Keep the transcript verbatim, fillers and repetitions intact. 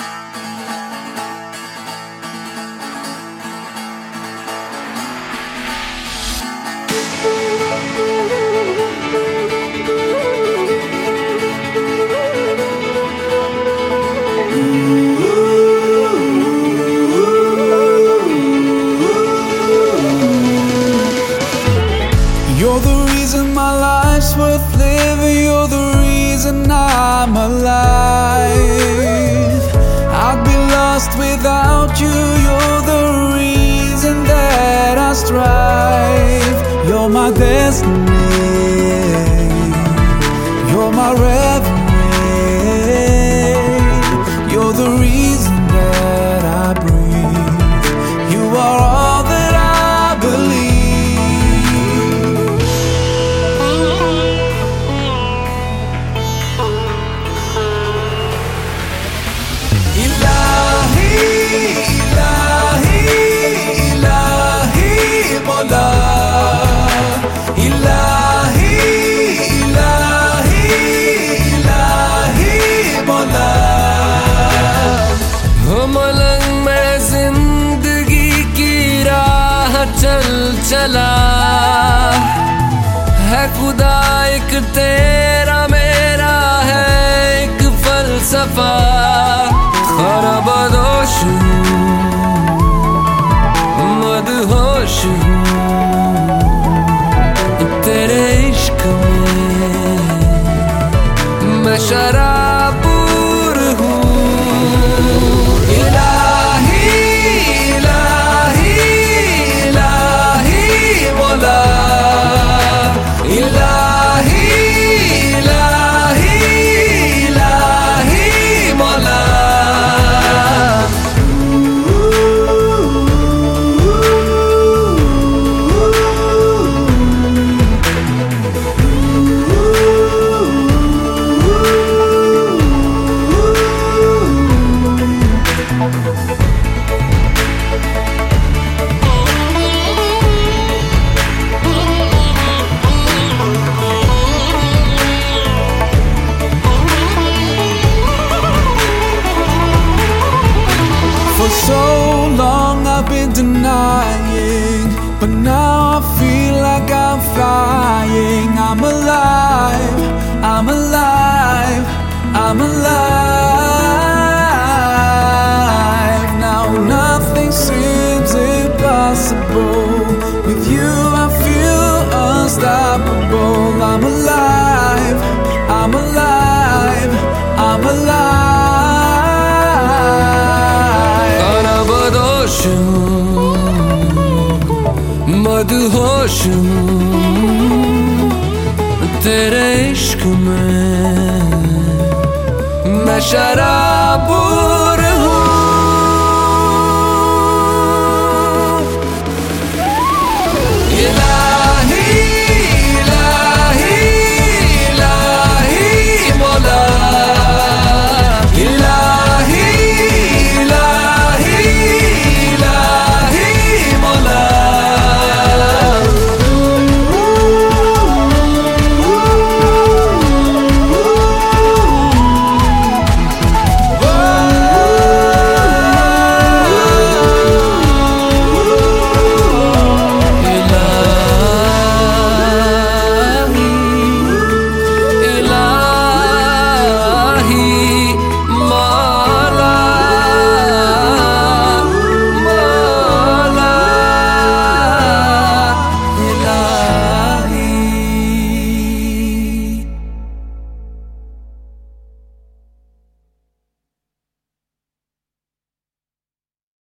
You're the reason my life's worth living. You're the reason I'm alive. I'd be lost without you. You're the reason that I strive. You're my destiny. You're my reverie. You're the reason that I breathe. You are all that I believe. चल चला है खुदा एक तेरा मेरा है एक फलसफा खरबदोश मदहोश तेरे इश्क में मैं शराबूर हूँ। For so long I've been denying, but now I feel like I'm flying. I'm alive, I'm alive, I'm alive. Now nothing seems impossible. With you I feel unstoppable. I'm alive, I'm alive, I'm alive. मदहोश तेरे इश्क में मैं शराबूर